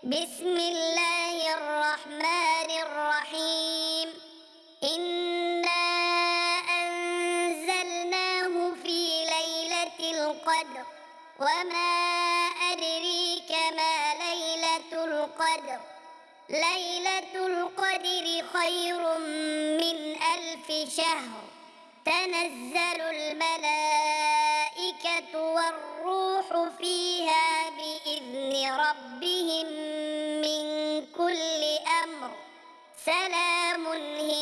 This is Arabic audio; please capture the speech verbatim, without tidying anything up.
بسم الله الرحمن الرحيم. إنا أنزلناه في ليلة القدر، وما أدريك ما ليلة القدر. ليلة القدر خير من ألف شهر. تنزل الملائكة والروح فيها بإذن ربهم من كل أمر. سلام هي